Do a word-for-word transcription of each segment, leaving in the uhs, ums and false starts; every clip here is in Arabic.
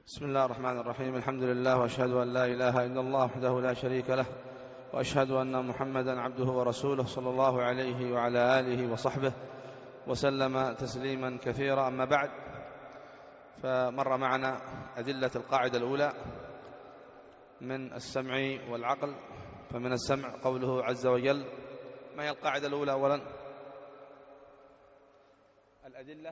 بسم الله الرحمن الرحيم. الحمد لله، وأشهد أن لا إله إلا الله وحده لا شريك له، وأشهد أن محمدا عبده ورسوله صلى الله عليه وعلى آله وصحبه وسلم تسليما كثيرا. أما بعد، فمر معنا أدلة القاعدة الأولى من السمع والعقل. فمن السمع قوله عز وجل. ما هي القاعدة الأولى؟ أولا الأدلة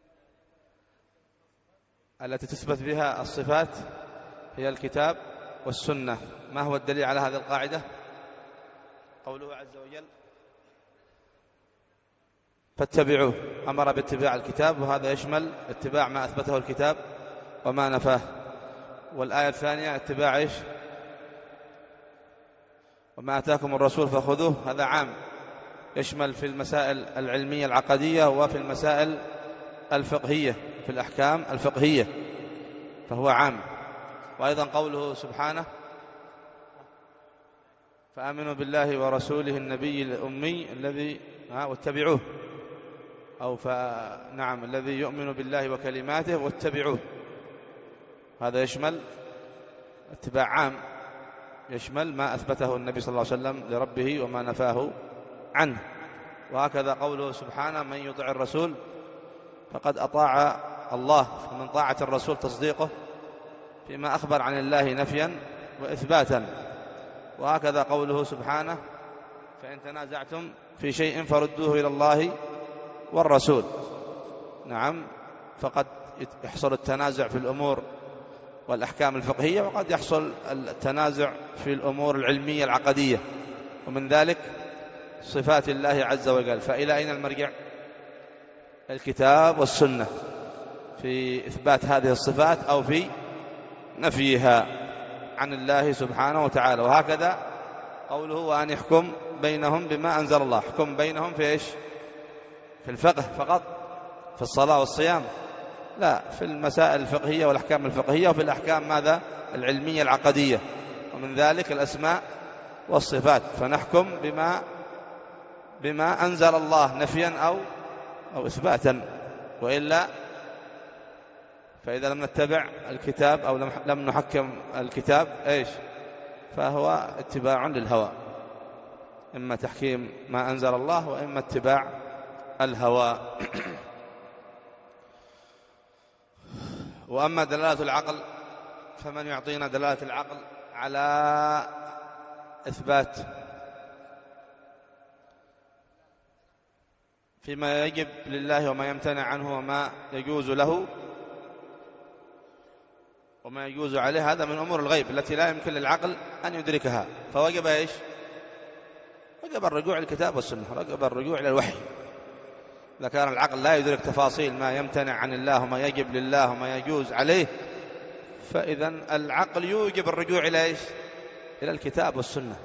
التي تثبت بها الصفات هي الكتاب والسنة. ما هو الدليل على هذه القاعدة؟ قوله عز وجل فاتبعوه، أمر باتباع الكتاب، وهذا يشمل اتباع ما أثبته الكتاب وما نفاه. والآية الثانية اتباع إيش؟ وما أتاكم الرسول فخذوه، هذا عام، يشمل في المسائل العلمية العقدية وفي المسائل الفقهية، في الأحكام الفقهية، فهو عام. وأيضا قوله سبحانه فآمنوا بالله ورسوله النبي الأمي الذي واتبعوه، أو فنعم الذي يؤمن بالله وكلماته واتبعوه، هذا يشمل اتباع عام، يشمل ما أثبته النبي صلى الله عليه وسلم لربه وما نفاه عنه. وهكذا قوله سبحانه من يطع الرسول فقد أطاع الله، فمن طاعة الرسول تصديقه فيما أخبر عن الله نفيا وإثباتا. وهكذا قوله سبحانه فإن تنازعتم في شيء فردوه إلى الله والرسول. نعم، فقد يحصل التنازع في الأمور والأحكام الفقهية، وقد يحصل التنازع في الأمور العلمية العقدية، ومن ذلك صفات الله عز وجل. فإلى أين المرجع؟ الكتاب والسنة في إثبات هذه الصفات أو في نفيها عن الله سبحانه وتعالى. وهكذا قوله وأن يحكم بينهم بما أنزل الله. حكم بينهم في إيش؟ في الفقه فقط، في الصلاة والصيام؟ لا، في المسائل الفقهية والأحكام الفقهية، وفي الأحكام ماذا؟ العلمية العقدية، ومن ذلك الأسماء والصفات. فنحكم بما بما أنزل الله نفيا أو أو إثباتا، وإلا فإذا لم نتبع الكتاب أو لم نحكم الكتاب إيش؟ فهو اتباع للهوى، إما تحكيم ما أنزل الله وإما اتباع الهوى. وأما دلالة العقل، فمن يعطينا دلالة العقل على إثبات فيما يجب لله وما يمتنع عنه وما يجوز له وما يجوز عليه، هذا من أمور الغيب التي لا يمكن للعقل أن يدركها، فوجب إيش؟ وجب الرجوع للكتاب والسنة، وجب الرجوع إلى الوحي. إذا كان العقل لا يدرك تفاصيل ما يمتنع عن الله وما يجب لله وما يجوز عليه، فإذا العقل يوجب الرجوع إلى إيش؟ إلى الكتاب والسنة.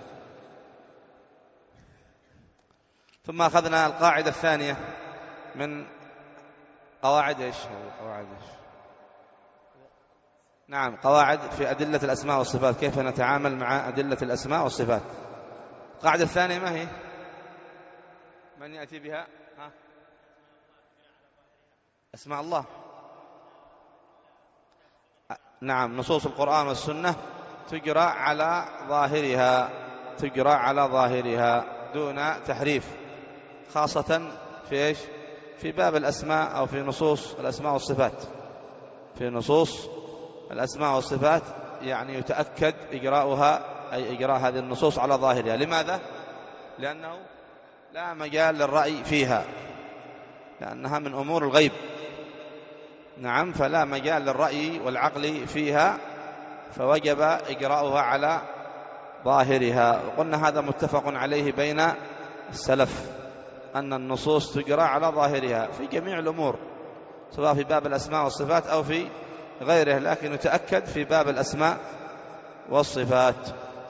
ثم أخذنا القاعدة الثانية من قواعد إيش؟ قواعد إيش؟ نعم، قواعد في أدلة الأسماء والصفات، كيف نتعامل مع أدلة الأسماء والصفات. القاعدة الثانية ما هي؟ من يأتي بها؟ ها؟ أسماء الله. نعم، نصوص القرآن والسنة تجرى على ظاهرها، تجرى على ظاهرها دون تحريف، خاصة في إيش؟ في باب الأسماء أو في نصوص الأسماء والصفات. في نصوص الأسماء والصفات يعني يتأكد إجراؤها، أي إجراء هذه النصوص على ظاهرها. لماذا؟ لأنه لا مجال للرأي فيها، لأنها من أمور الغيب. نعم، فلا مجال للرأي والعقل فيها، فوجب إجراؤها على ظاهرها. وقلنا هذا متفق عليه بين السلف، أن النصوص تجرى على ظاهرها في جميع الأمور، سواء في باب الأسماء والصفات أو في غيره، لكن يتأكد في باب الأسماء والصفات.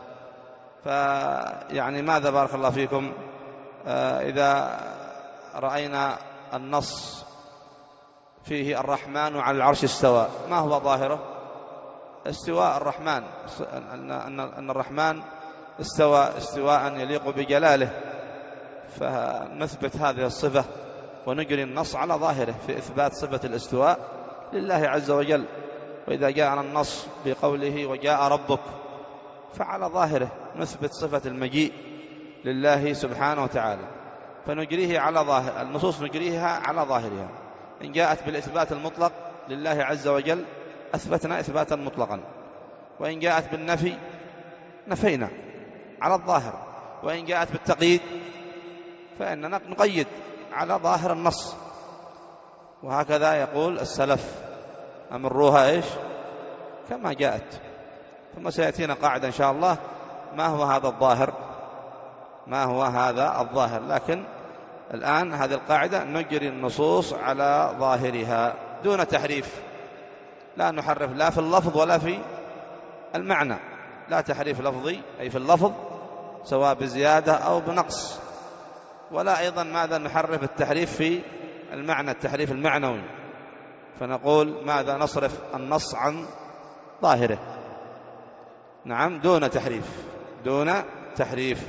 فيعني ماذا بارك الله فيكم آه إذا رأينا النص فيه الرحمن على العرش استوى، ما هو ظاهره؟ استواء الرحمن، أن أن الرحمن استوى استواء يليق بجلاله، فنثبت هذه الصفة ونجري النص على ظاهره في إثبات صفة الاستواء لله عز وجل. وإذا جاءنا النص بقوله وجاء ربك فعلى ظاهره نثبت صفة المجيء لله سبحانه وتعالى، فنجريه على ظاهر النصوص، نجريها على ظاهرها. إن جاءت بالإثبات المطلق لله عز وجل أثبتنا إثباتا مطلقا، وإن جاءت بالنفي نفينا على الظاهر، وإن جاءت بالتقييد فإننا نقيد على ظاهر النص. وهكذا يقول السلف أمروها إيش كما جاءت. ثم سيأتينا قاعدة إن شاء الله ما هو هذا الظاهر، ما هو هذا الظاهر. لكن الآن هذه القاعدة نجري النصوص على ظاهرها دون تحريف، لا نحرف لا في اللفظ ولا في المعنى، لا تحريف لفظي أي في اللفظ سواء بزيادة أو بنقص، ولا أيضا ماذا نحرف التحريف في المعنى، التحريف المعنوي، فنقول ماذا نصرف النص عن ظاهره. نعم دون تحريف، دون تحريف.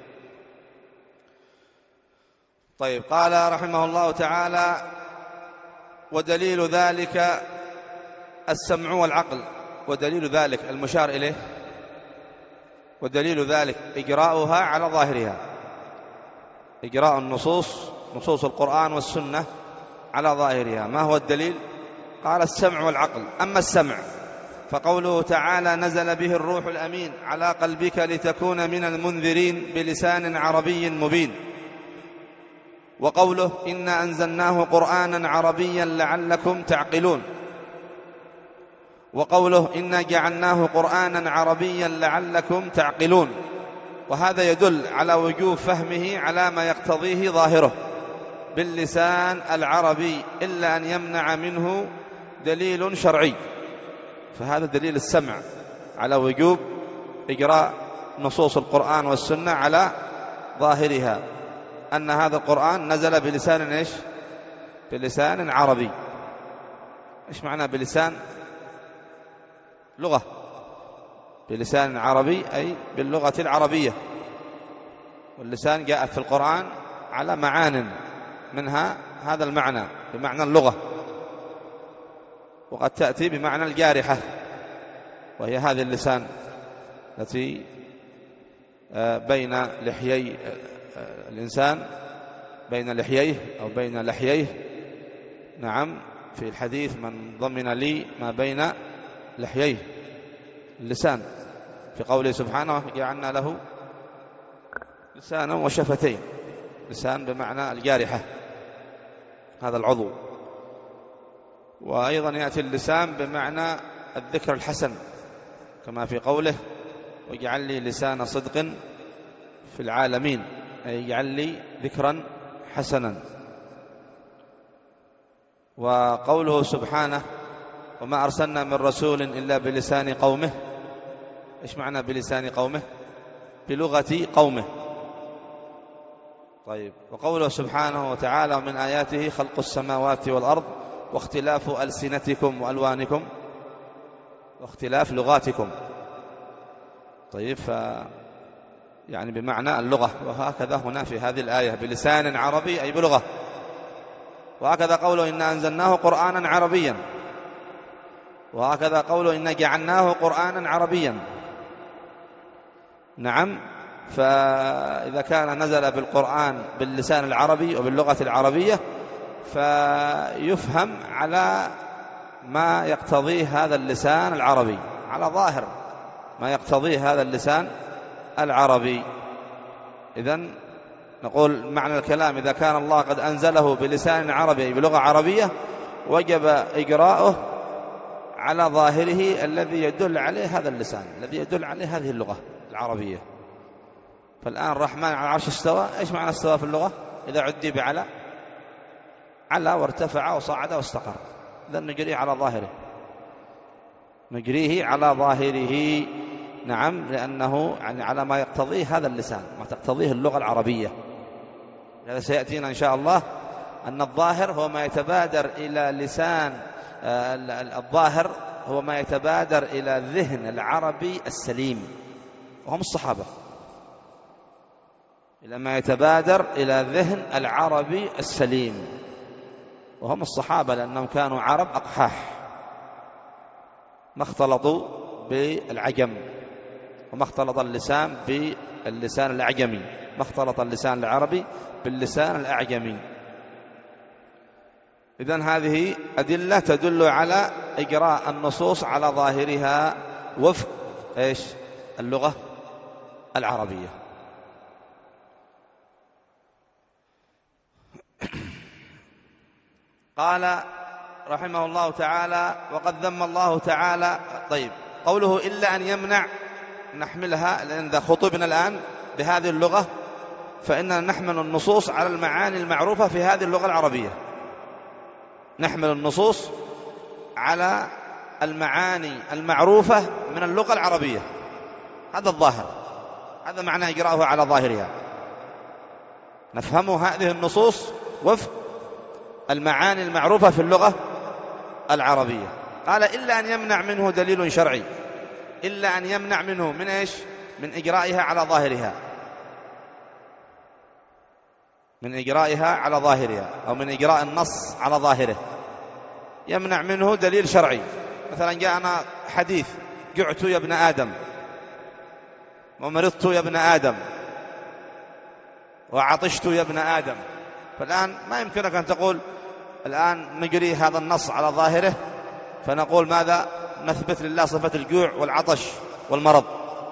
طيب قال رحمه الله تعالى ودليل ذلك السمع والعقل. ودليل ذلك المشار إليه، ودليل ذلك إجراؤها على ظاهرها، إجراء النصوص نصوص القرآن والسنة على ظاهرها. ما هو الدليل؟ قال السمع والعقل. أما السمع فقوله تعالى نزل به الروح الأمين على قلبك لتكون من المنذرين بلسان عربي مبين. وقوله إنا أنزلناه قرآنا عربيا لعلكم تعقلون. وقوله إنا جعلناه قرآنا عربيا لعلكم تعقلون. وهذا يدل على وجوب فهمه على ما يقتضيه ظاهره باللسان العربي إلا أن يمنع منه دليل شرعي. فهذا دليل السمع على وجوب إجراء نصوص القرآن والسنة على ظاهرها، أن هذا القرآن نزل بلسان إيش؟ بلسان عربي. إيش معنى بلسان؟ لغة، بلسان عربي أي باللغة العربية. واللسان جاء في القرآن على معان، منها هذا المعنى بمعنى اللغة، وقد تأتي بمعنى الجارحة، وهي هذه اللسان التي بين لحيي الإنسان، بين لحييه أو بين لحييه. نعم في الحديث من ضمن لي ما بين لحييه، اللسان، في قوله سبحانه جعلنا له لسانا وشفتين. لسان بمعنى الجارحة، هذا العضو. وأيضا يأتي اللسان بمعنى الذكر الحسن، كما في قوله واجعل لي لسان صدق في العالمين، أي اجعل لي ذكرا حسنا. وقوله سبحانه وما أرسلنا من رسول إلا بلسان قومه. إيش معنى بلسان قومه؟ بلغة قومه. طيب وقوله سبحانه وتعالى ومن آياته خلق السماوات والأرض واختلاف ألسنتكم وألوانكم، واختلاف لغاتكم. طيب ف يعني بمعنى اللغة. وهكذا هنا في هذه الآية بلسان عربي أي بلغة. وهكذا قوله إنا أنزلناه قرآنا عربيا، وهكذا قوله إنا جعلناه قرآنا عربيا. نعم فإذا كان نزل بالقرآن باللسان العربي وباللغة العربية فيفهم على ما يقتضيه هذا اللسان العربي، على ظاهر ما يقتضيه هذا اللسان العربي. إذن نقول معنى الكلام إذا كان الله قد أنزله بلسان عربي بلغة عربية وجب إجراؤه على ظاهره الذي يدل عليه هذا اللسان، الذي يدل عليه هذه اللغة العربية. فالآن الرحمن على العرش استوى. إيش معنى استوى في اللغة؟ إذا عدي بعلى، على وارتفع وصعد واستقر. إذن نجريه على ظاهره، نجريه على ظاهره. نعم لأنه يعني على ما يقتضيه هذا اللسان، ما تقتضيه اللغة العربية. هذا سيأتينا إن شاء الله أن الظاهر هو ما يتبادر إلى لسان الظاهر هو ما يتبادر إلى الذهن العربي السليم، وهم الصحابة. إلى ما يتبادر إلى الذهن العربي السليم، وهم الصحابة، لأنهم كانوا عرب أقحاح. ما اختلطوا بالعجم، وما اختلط اللسان باللسان الأعجمي، ما اختلط اللسان العربي باللسان الأعجمي. إذن هذه أدلة تدل على إجراء النصوص على ظاهرها وفق إيش؟ اللغة العربية. قال رحمه الله تعالى: وقد ذم الله تعالى. طيب، قوله إلا أن يمنع، نحملها لأن إذا خطبنا الآن بهذه اللغة فإننا نحمل النصوص على المعاني المعروفة في هذه اللغة العربية، نحمل النصوص على المعاني المعروفة من اللغة العربية، هذا الظاهر، هذا معنى إجراءه على ظاهرها، نفهم هذه النصوص وفق المعاني المعروفة في اللغة العربية. قال: إلا أن يمنع منه دليل شرعي، إلا أن يمنع منه من إيش؟ من إجرائها على ظاهرها، من إجرائها على ظاهرها، أو من إجراء النص على ظاهره، يمنع منه دليل شرعي. مثلا جاءنا حديث: جعت يا ابن آدم، ومرضت يا ابن آدم، وعطشت يا ابن آدم. فالآن ما يمكنك أن تقول الآن نجري هذا النص على ظاهره فنقول ماذا؟ نثبت لله صفة الجوع والعطش والمرض.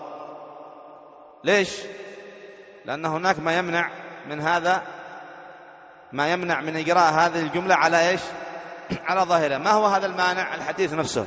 ليش؟ لأن هناك ما يمنع من هذا، ما يمنع من إجراء هذه الجملة على إيش؟ على ظاهرها. ما هو هذا المانع؟ الحديث نفسه،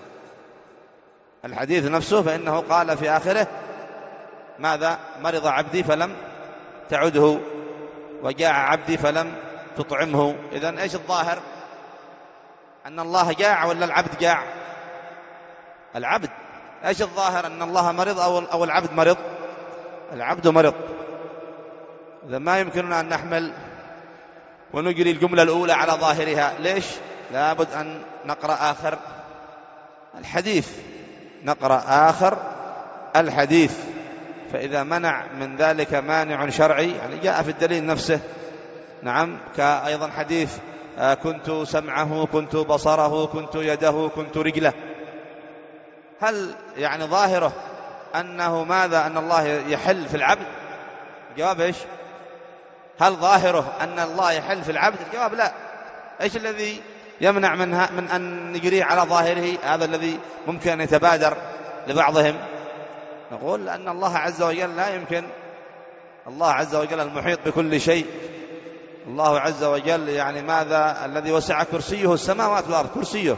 الحديث نفسه، فإنه قال في آخره ماذا؟ مرض عبدي فلم تعده، وجاع عبدي فلم تطعمه. إذن إيش الظاهر؟ أن الله جاع ولا العبد جاع؟ العبد. إيش الظاهر؟ أن الله مرض أو العبد مرض؟ العبد مرض. إذا ما يمكننا أن نحمل ونجري الجملة الأولى على ظاهرها. ليش؟ لابد أن نقرأ آخر الحديث، نقرأ آخر الحديث. فإذا منع من ذلك مانع شرعي، يعني جاء في الدليل نفسه، نعم، كأيضا حديث: كنت سمعه، كنت بصره، كنت يده، كنت رجله. هل يعني ظاهره أنه ماذا؟ أن الله يحل في العبد؟ الجواب إيش؟ هل ظاهره أن الله يحل في العبد؟ الجواب لا. إيش الذي يمنع منها من أن نجريه على ظاهره؟ هذا الذي ممكن أن يتبادر لبعضهم. نقول أن الله عز وجل لا يمكن، الله عز وجل المحيط بكل شيء، الله عز وجل يعني ماذا؟ الذي وسع كرسيه السماوات والأرض، كرسيه،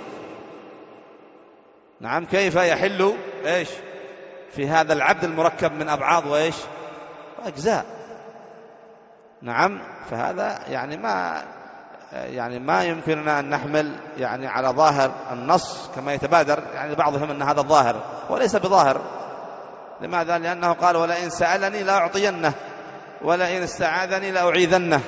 نعم، كيف يحل إيش في هذا العبد المركب من أبعاض وإيش وأجزاء؟ نعم، فهذا يعني ما يعني ما يمكننا أن نحمل يعني على ظاهر النص كما يتبادر يعني بعضهم أن هذا الظاهر، وليس بظاهر. لماذا؟ لأنه قال: ولئن سألني لأعطينه، ولئن استعاذني لأعيذنه.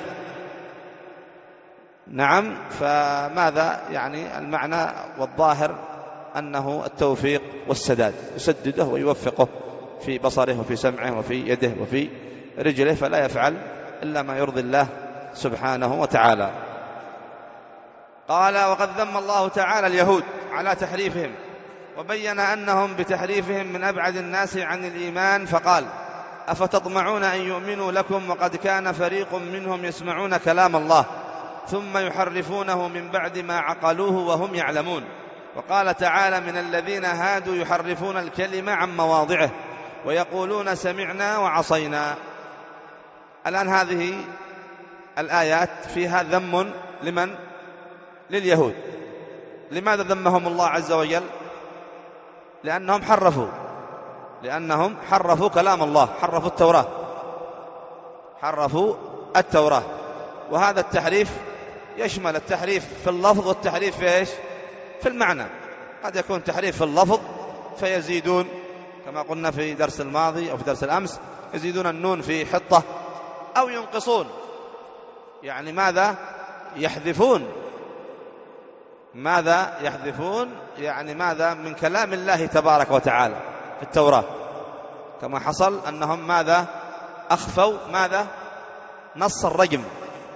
نعم، فماذا يعني المعنى والظاهر؟ أنه التوفيق والسداد، يسدده ويوفقه في بصره وفي سمعه وفي يده وفي رجله، فلا يفعل إلا ما يرضي الله سبحانه وتعالى. قال: وقد ذم الله تعالى اليهود على تحريفهم، وبين أنهم بتحريفهم من أبعد الناس عن الإيمان، فقال: أفتطمعون أن يؤمنوا لكم وقد كان فريق منهم يسمعون كلام الله ثم يحرفونه من بعد ما عقلوه وهم يعلمون. وقال تعالى: من الذين هادوا يحرفون الكلمة عن مواضعه ويقولون سمعنا وعصينا. الآن هذه الآيات فيها ذم لمن؟ لليهود. لماذا ذمهم الله عز وجل؟ لأنهم حرفوا لأنهم حرفوا كلام الله، حرفوا التوراة، حرفوا التوراة. وهذا التحريف يشمل التحريف في اللفظ والتحريف في إيش؟ في المعنى. قد يكون تحريف في اللفظ فيزيدون كما قلنا في درس الماضي أو في درس الأمس، يزيدون النون في حطة، أو ينقصون، يعني ماذا؟ يحذفون. ماذا يحذفون؟ يعني ماذا؟ من كلام الله تبارك وتعالى في التوراة، كما حصل أنهم ماذا؟ أخفوا ماذا؟ نص الرجم،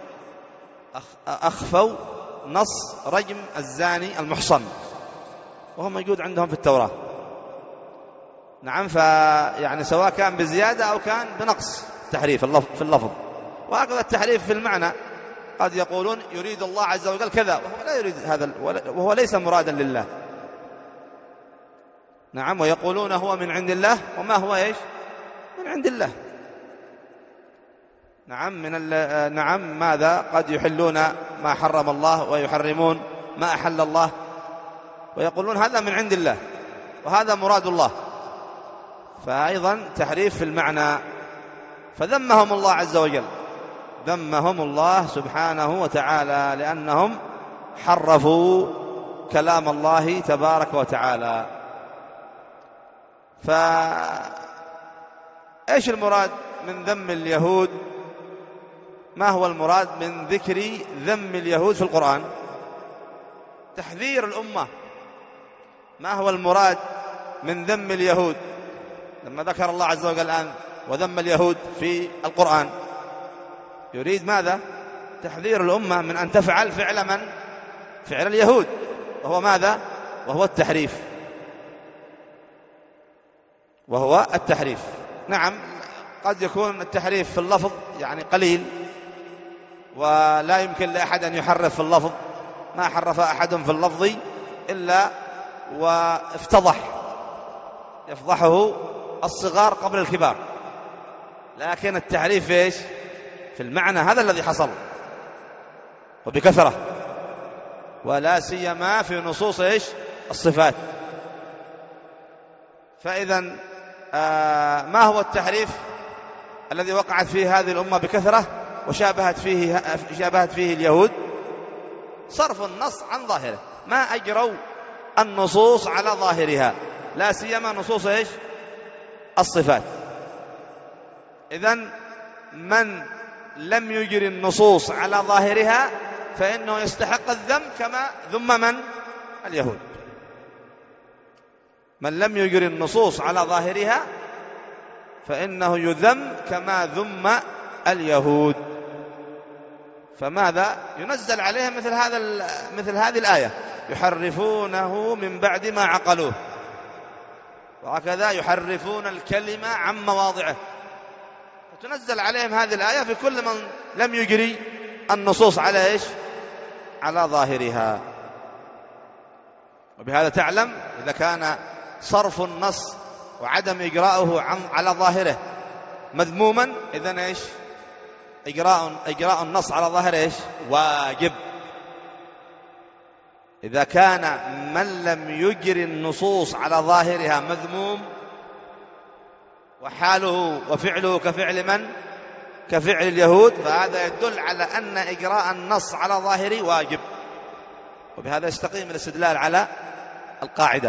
أخفوا نص رجم الزاني المحصن، وهو موجود عندهم في التوراة. نعم، فيعني سواء كان بزيادة أو كان بنقص تحريف في اللفظ. وهكذا التحريف في المعنى، قد يقولون يريد الله عز وجل كذا وهو لا يريد هذا، وهو ليس مرادا لله. نعم، ويقولون هو من عند الله وما هو إيش؟ من عند الله. نعم، من نعم ماذا؟ قد يحلون ما حرم الله ويحرمون ما أحل الله، ويقولون هذا من عند الله وهذا مراد الله، فأيضا تحريف في المعنى. فذمهم الله عز وجل، ذمهم الله سبحانه وتعالى لأنهم حرفوا كلام الله تبارك وتعالى. فإيش المراد من ذم اليهود؟ ما هو المراد من ذكر ذم اليهود في القرآن؟ تحذير الأمة. ما هو المراد من ذم اليهود لما ذكر الله عز وجل الآن وذم اليهود في القرآن؟ يريد ماذا؟ تحذير الأمة من أن تفعل فعل من؟ فعل اليهود، وهو ماذا؟ وهو التحريف، وهو التحريف. نعم، قد يكون التحريف في اللفظ يعني قليل، ولا يمكن لأحد أن يحرف في اللفظ، ما حرف أحد في اللفظ إلا وافتضح، يفضحه الصغار قبل الكبار. لكن التحريف إيش؟ في المعنى، هذا الذي حصل وبكثرة، ولا سيما في نصوص إيش؟ الصفات. فإذا آه ما هو التحريف الذي وقعت فيه هذه الأمة بكثرة وشابهت فيه, شابهت فيه اليهود؟ صرف النص عن ظاهره، ما أجروا النصوص على ظاهرها، لا سيما نصوص إيش؟ الصفات. إذن من لم يجري النصوص على ظاهرها فإنه يستحق الذم كما ذم من؟ اليهود. من لم يجري النصوص على ظاهرها فإنه يذم كما ذم اليهود. فماذا؟ ينزل عليهم مثل هذا مثل هذه الآية: يحرفونه من بعد ما عقلوه، وهكذا يحرفون الكلمة عن مواضعه. فتنزل عليهم هذه الآية في كل من لم يجري النصوص على إيش؟ على ظاهرها. وبهذا تعلم إذا كان صرف النص وعدم إجراؤه على ظاهره مذموما، إذن إيش؟ إجراء إجراء النص على ظاهره إيش؟ واجب. إذا كان من لم يجري النصوص على ظاهرها مذموم وحاله وفعله كفعل من؟ كفعل اليهود، فهذا يدل على أن إجراء النص على ظاهره واجب. وبهذا يستقيم الاستدلال على القاعدة.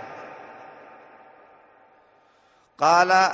قال: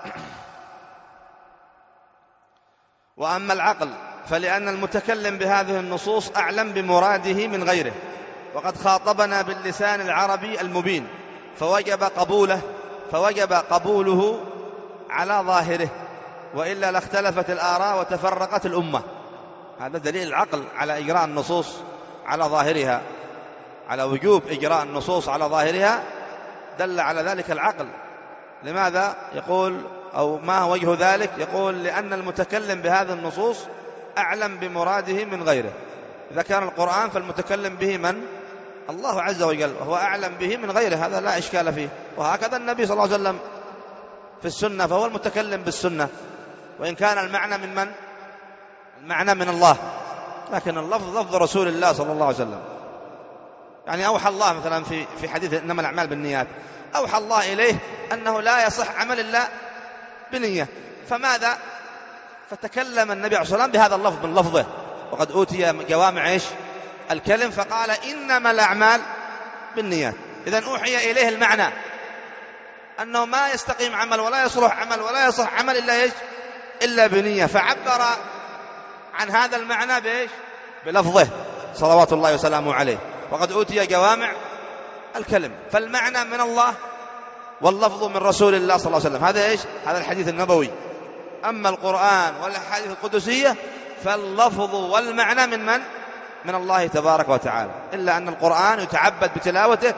وأما العقل فلأن المتكلم بهذه النصوص أعلم بمراده من غيره، وقد خاطبنا باللسان العربي المبين، فوجب قبوله فوجب قبوله على ظاهره، وإلا لاختلفت الآراء وتفرقت الأمة. هذا دليل العقل على إجراء النصوص على ظاهرها، على وجوب إجراء النصوص على ظاهرها، دل على ذلك العقل. لماذا؟ يقول أو ما وجه ذلك؟ يقول: لأن المتكلم بهذه النصوص أعلم بمراده من غيره. إذا كان القرآن فالمتكلم به من؟ الله عز وجل، وهو أعلم به من غيره، هذا لا إشكال فيه. وهكذا النبي صلى الله عليه وسلم في السنة، فهو المتكلم بالسنة، وإن كان المعنى من من؟ المعنى من الله، لكن اللفظ لفظ رسول الله صلى الله عليه وسلم. يعني أوحى الله مثلا في في حديث إنما الأعمال بالنيات، أوحى الله إليه أنه لا يصح عمل الله بنية، فماذا؟ فتكلم النبي عليه الصلاة والسلام بهذا اللفظ من لفظه، وقد أوتي جوامع إيش؟ الكلم، فقال: إنما الأعمال بالنيات. إذن أوحي إليه المعنى أنه ما يستقيم عمل ولا يصلح عمل ولا يصح عمل إلا إيش؟ إلا بنية، فعبر عن هذا المعنى بإيش؟ بلفظه صلوات الله وسلامه عليه، وقد أوتي جوامع الكلم. فالمعنى من الله واللفظ من رسول الله صلى الله عليه وسلم. هذا إيش؟ هذا الحديث النبوي. أما القرآن والأحاديث القدسية فاللفظ والمعنى من من؟ من الله تبارك وتعالى. إلا أن القرآن يتعبد بتلاوته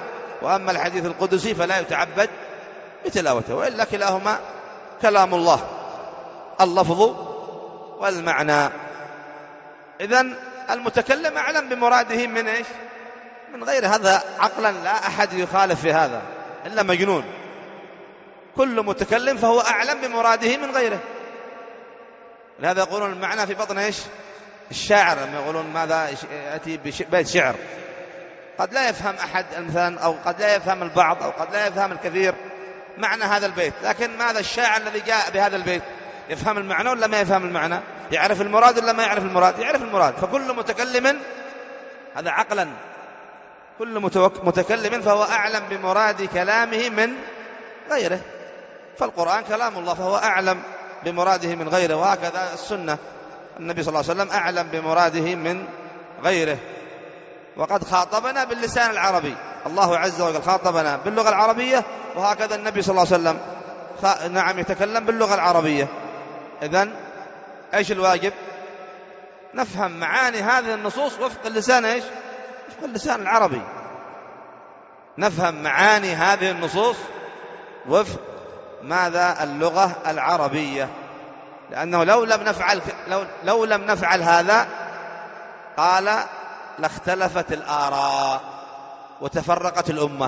وأما الحديث القدسي فلا يتعبد بتلاوته، وإلا كلاهما كلام الله، اللفظ والمعنى. إذن المتكلم أعلم بمراده من إيش؟ من غير هذا عقلا، لا أحد يخالف في هذا إلا مجنون. كل متكلم فهو أعلم بمراده من غيره. لهذا يقولون المعنى في بطن إيش؟ الشاعر، لما يقولون ماذا يأتي ببيت شعر، قد لا يفهم أحد مثلا، أو قد لا يفهم البعض، أو قد لا يفهم الكثير معنى هذا البيت، لكن ماذا الشاعر الذي جاء بهذا البيت يفهم المعنى ولا ما يفهم المعنى؟ يعرف المراد ولا ما يعرف المراد؟ يعرف المراد. فكل متكلم هذا عقلا، كل متكلم فهو أعلم بمراد كلامه من غيره. فالقرآن كلام الله فهو أعلم بمراده من غيره، وهكذا السنة، النبي صلى الله عليه وسلم أعلم بمراده من غيره. وقد خاطبنا باللسان العربي، الله عز وجل خاطبنا باللغة العربية، وهكذا النبي صلى الله عليه وسلم نعم يتكلم باللغة العربية. إذن إيش الواجب؟ نفهم معاني هذه النصوص وفق اللسان إيش؟ وفق اللسان العربي. نفهم معاني هذه النصوص وفق ماذا؟ اللغة العربية. لأنه لو لم نفعل لو, لو لم نفعل هذا قال لاختلفت الآراء وتفرقت الأمة.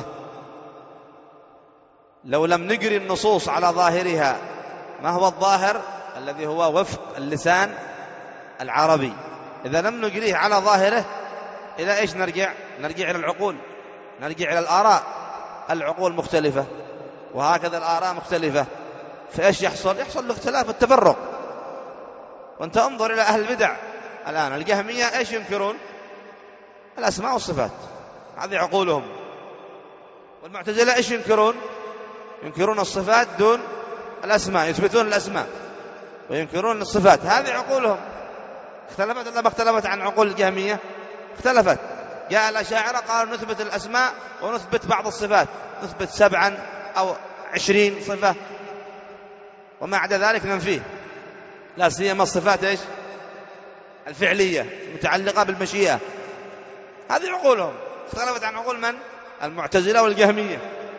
لو لم نجري النصوص على ظاهرها، ما هو الظاهر؟ الذي هو وفق اللسان العربي. إذا لم نجريه على ظاهره، إلى إيش نرجع؟ نرجع إلى العقول، نرجع إلى الآراء. العقول مختلفة، وهكذا الآراء مختلفة، فإيش يحصل؟ يحصل الاختلاف والتفرق. وانت انظر إلى أهل البدع الآن، الجهمية إيش ينكرون؟ الأسماء والصفات، هذه عقولهم. والمعتزلة إيش ينكرون؟ ينكرون الصفات دون الأسماء، يثبتون الأسماء وينكرون الصفات، هذه عقولهم. اختلفت ولا ما اختلفت عن عقول الجهمية؟ اختلفت. جاء الأشاعرة قالوا نثبت الأسماء ونثبت بعض الصفات، نثبت سبعا أو عشرين صفة، وما عدا ذلك ننفيه، لا سيما الصفات إيش؟ الفعلية متعلقة بالمشيئة. هذه عقولهم، اختلفت عن عقول من؟ المعتزلة والجهمية.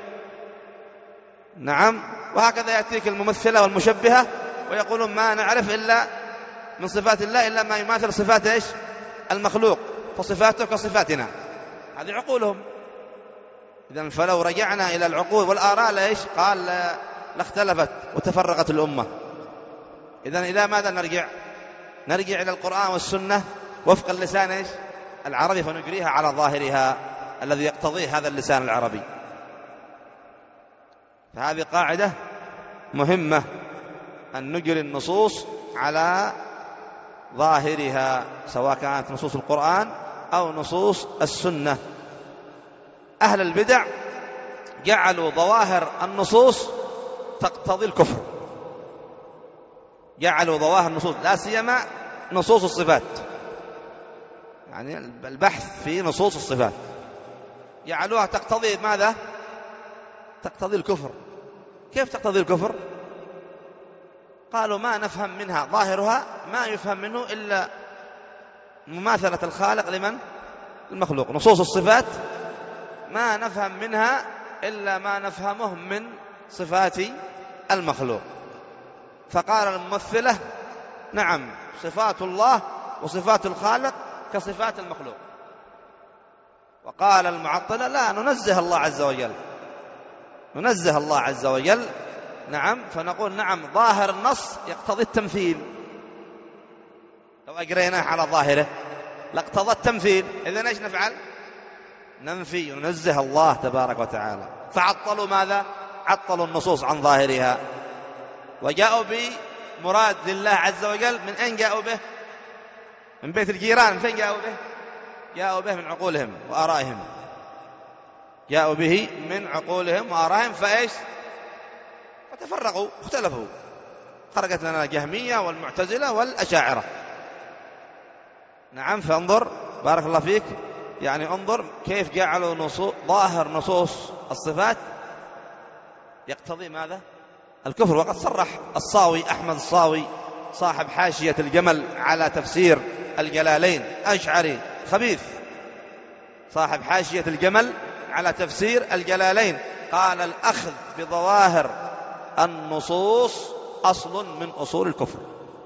نعم. وهكذا يأتيك الممثلة والمشبهة ويقولون ما نعرف إلا من صفات الله إلا ما يماثل صفات إيش؟ المخلوق، فصفاته كصفاتنا. هذه عقولهم. إذن فلو رجعنا إلى العقول والآراء لإيش؟ قال لاختلفت وتفرقت الأمة. إذن إلى ماذا نرجع؟ نرجع إلى القرآن والسنة وفق اللسان إيش؟ العربي، فنجريها على ظاهرها الذي يقتضيه هذا اللسان العربي. فهذه قاعدة مهمة، أن نجري النصوص على ظاهرها، سواء كانت نصوص القرآن أو نصوص السنة. أهل البدع جعلوا ظواهر النصوص تقتضي الكفر، جعلوا ظواهر النصوص لا سيما نصوص الصفات، يعني البحث في نصوص الصفات جعلوها تقتضي ماذا؟ تقتضي الكفر. كيف تقتضي الكفر؟ قالوا ما نفهم منها، ظاهرها ما يفهم منه إلا مماثلة الخالق لمن؟ المخلوق. نصوص الصفات ما نفهم منها إلا ما نفهمه من صفات المخلوق. فقال الممثلة نعم صفات الله وصفات الخالق كصفات المخلوق. وقال المعطلة لا، ننزه الله عز وجل، ننزه الله عز وجل. نعم. فنقول نعم ظاهر النص يقتضي التمثيل، لو أجريناه على ظاهره لاقتضى التمثيل. إذن إيش نفعل؟ ننفي وننزه الله تبارك وتعالى. فعطلوا ماذا؟ عطلوا النصوص عن ظاهرها، وجاءوا بمراد لله عز وجل. من أين جاءوا به؟ من بيت الجيران. من فين جاءوا به؟ جاءوا به من عقولهم وآرائهم، جاءوا به من عقولهم وآرائهم. فإيش؟ فتفرقوا، اختلفوا، خرجت لنا الجهمية والمعتزلة والأشاعرة. نعم. فانظر بارك الله فيك، يعني انظر كيف جعلوا نصوص ظاهر نصوص الصفات يقتضي ماذا؟ الكفر. وقد صرح الصاوي أحمد الصاوي صاحب حاشية الجمل على تفسير الجلالين، أشعري خبيث، صاحب حاشية الجمل على تفسير الجلالين، قال الأخذ بظواهر النصوص أصل من أصول الكفر،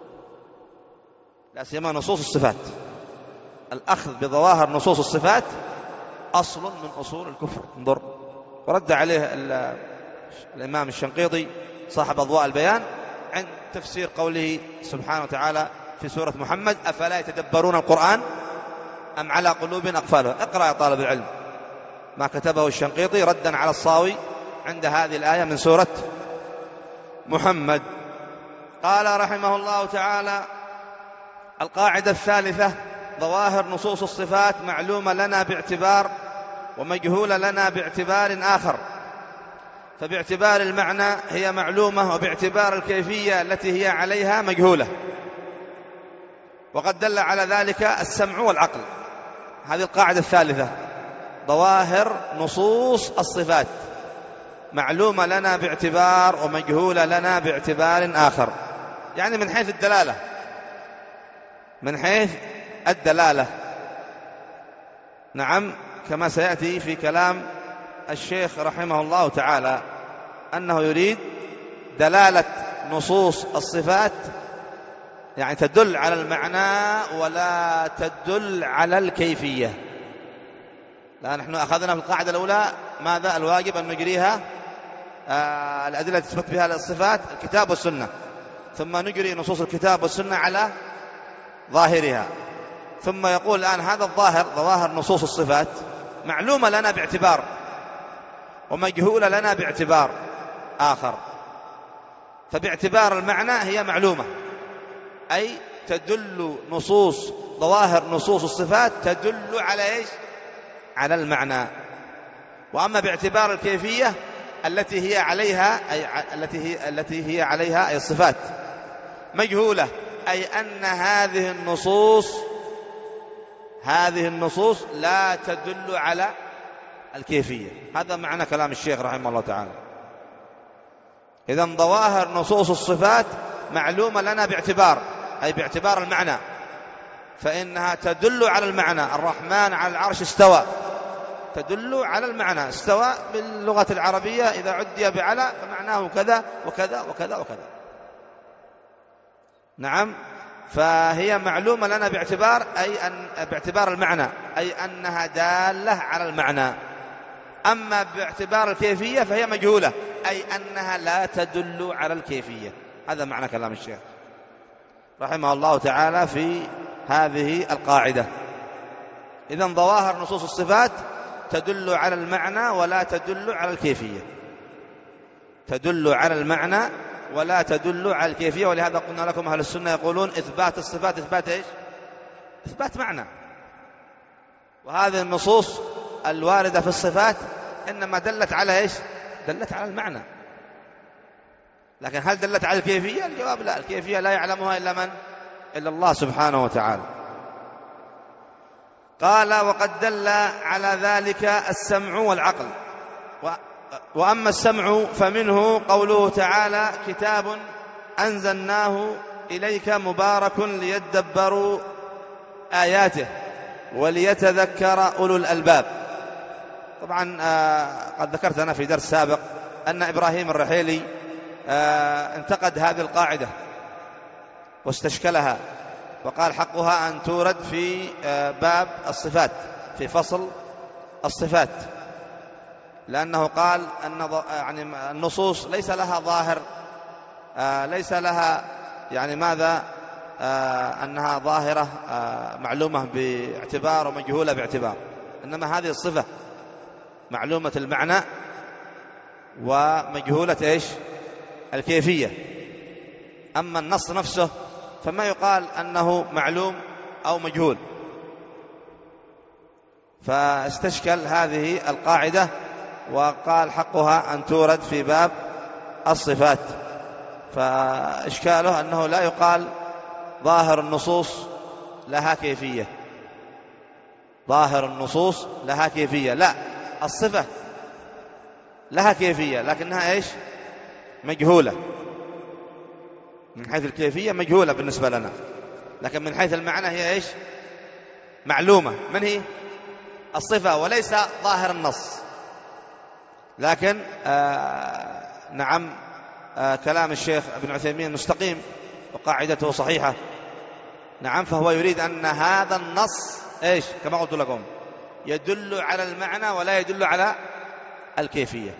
لا سيما نصوص الصفات. الأخذ بظواهر نصوص الصفات أصل من أصول الكفر. انظر، ورد عليه الإمام الشنقيطي صاحب أضواء البيان عند تفسير قوله سبحانه وتعالى في سورة محمد: أفلا يتدبرون القرآن أم على قلوب أقفالها. اقرأ يا طالب العلم ما كتبه الشنقيطي ردا على الصاوي عند هذه الآية من سورة محمد. قال رحمه الله تعالى: القاعدة الثالثة: ظواهر نصوص الصفات معلومة لنا باعتبار ومجهولة لنا باعتبار آخر. فباعتبار المعنى هي معلومة، وباعتبار الكيفية التي هي عليها مجهولة. وقد دل على ذلك السمع والعقل. هذه القاعدة الثالثة: ظواهر نصوص الصفات معلومة لنا باعتبار ومجهولة لنا باعتبار آخر، يعني من حيث الدلالة، من حيث الدلالة. نعم، كما سيأتي في كلام الشيخ رحمه الله تعالى أنه يريد دلالة نصوص الصفات، يعني تدل على المعنى ولا تدل على الكيفية. لا، نحن أخذنا في القاعدة الأولى ماذا الواجب أن نجريها آه الأدلة تثبت بها الصفات الكتاب والسنة، ثم نجري نصوص الكتاب والسنة على ظاهرها. ثم يقول الآن هذا الظاهر، ظواهر نصوص الصفات معلومة لنا باعتبار ومجهولة لنا باعتبار آخر. فباعتبار المعنى هي معلومة، أي تدل نصوص ظواهر نصوص الصفات تدل على إيش؟ على المعنى. وأما باعتبار الكيفية التي هي عليها أي التي هي التي هي عليها أي الصفات مجهولة، أي أن هذه النصوص هذه النصوص لا تدل على الكيفية. هذا معنى كلام الشيخ رحمه الله تعالى. إذن ظواهر نصوص الصفات معلومة لنا باعتبار، أي باعتبار المعنى، فإنها تدل على المعنى. الرحمن على العرش استوى، تدل على المعنى. استوى باللغة العربية إذا عدي بعلى فمعناه كذا وكذا وكذا وكذا. نعم، فهي معلومة لنا باعتبار أي أن باعتبار المعنى، أي أنها دالة على المعنى. أما باعتبار الكيفية فهي مجهولة، أي أنها لا تدل على الكيفية. هذا معنى كلام الشيخ رحمه الله تعالى في هذه القاعدة. إذن ظواهر نصوص الصفات تدل على المعنى ولا تدل على الكيفية، تدل على المعنى ولا تدل على الكيفية. ولهذا قلنا لكم أهل السنة يقولون إثبات الصفات إثبات إيش؟ إثبات معنى. وهذه النصوص الواردة في الصفات إنما دلت على إيش؟ دلت على المعنى. لكن هل دلت على الكيفية؟ الجواب لا، الكيفية لا يعلمها إلا من؟ إلا الله سبحانه وتعالى. قال: وقد دل على ذلك السمع والعقل. وأما السمع فمنه قوله تعالى: كتاب أنزلناه إليك مبارك ليدبروا آياته وليتذكر أولو الألباب. طبعا قد ذكرت أنا في درس سابق أن إبراهيم الرحيلي انتقد هذه القاعدة واستشكلها، وقال حقها أن تورد في باب الصفات في فصل الصفات، لأنه قال أن يعني النصوص ليس لها ظاهر، ليس لها يعني ماذا أنها ظاهرة معلومة باعتبار ومجهولة باعتبار، إنما هذه الصفة معلومة المعنى ومجهولة إيش؟ الكيفية. أما النص نفسه فما يقال أنه معلوم أو مجهول. فاستشكل هذه القاعدة وقال حقها أن تورد في باب الصفات. فإشكاله أنه لا يقال ظاهر النصوص لها كيفية، ظاهر النصوص لها كيفية، لا، الصفة لها كيفية لكنها إيش؟ مجهولة. من حيث الكيفية مجهولة بالنسبة لنا، لكن من حيث المعنى هي إيش؟ معلومة. من هي؟ الصفة وليس ظاهر النص. لكن آه نعم آه كلام الشيخ ابن عثيمين مستقيم وقاعدته صحيحة. نعم، فهو يريد أن هذا النص إيش كما قلت لكم يدل على المعنى ولا يدل على الكيفية.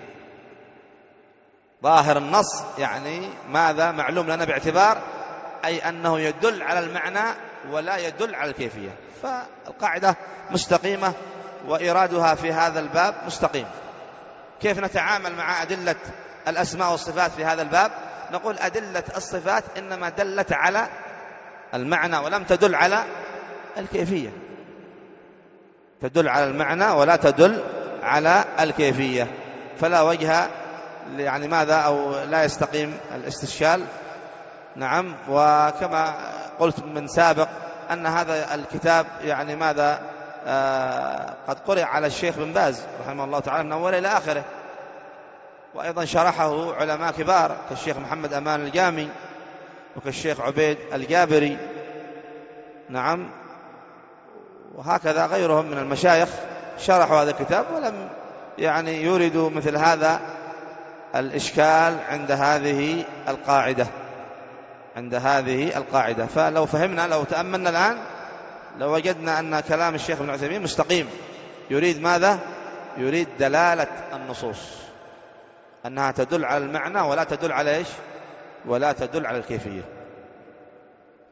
ظاهر النص يعني ماذا معلوم لنا باعتبار أي أنه يدل على المعنى ولا يدل على الكيفية. فالقاعدة مستقيمة وإرادها في هذا الباب مستقيم. كيف نتعامل مع أدلة الأسماء والصفات في هذا الباب؟ نقول أدلة الصفات إنما دلت على المعنى ولم تدل على الكيفية، تدل على المعنى ولا تدل على الكيفية، فلا وجه يعني ماذا أو لا يستقيم الاستشكال. نعم، وكما قلت من سابق أن هذا الكتاب يعني ماذا آه قد قرئ على الشيخ بن باز رحمه الله تعالى من أوله إلى آخره، وأيضا شرحه علماء كبار كالشيخ محمد أمان الجامي وكالشيخ عبيد الجابري. نعم، وهكذا غيرهم من المشايخ شرحوا هذا الكتاب ولم يعني يوردوا مثل هذا الإشكال عند هذه القاعدة عند هذه القاعدة. فلو فهمنا لو تأملنا الآن لو وجدنا أن كلام الشيخ ابن عثيمين مستقيم، يريد ماذا؟ يريد دلالة النصوص أنها تدل على المعنى ولا تدل على إيش؟ ولا تدل على الكيفية.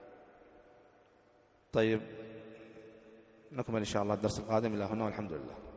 طيب، نكمل إن شاء الله الدرس القادم. إلى هنا والحمد لله.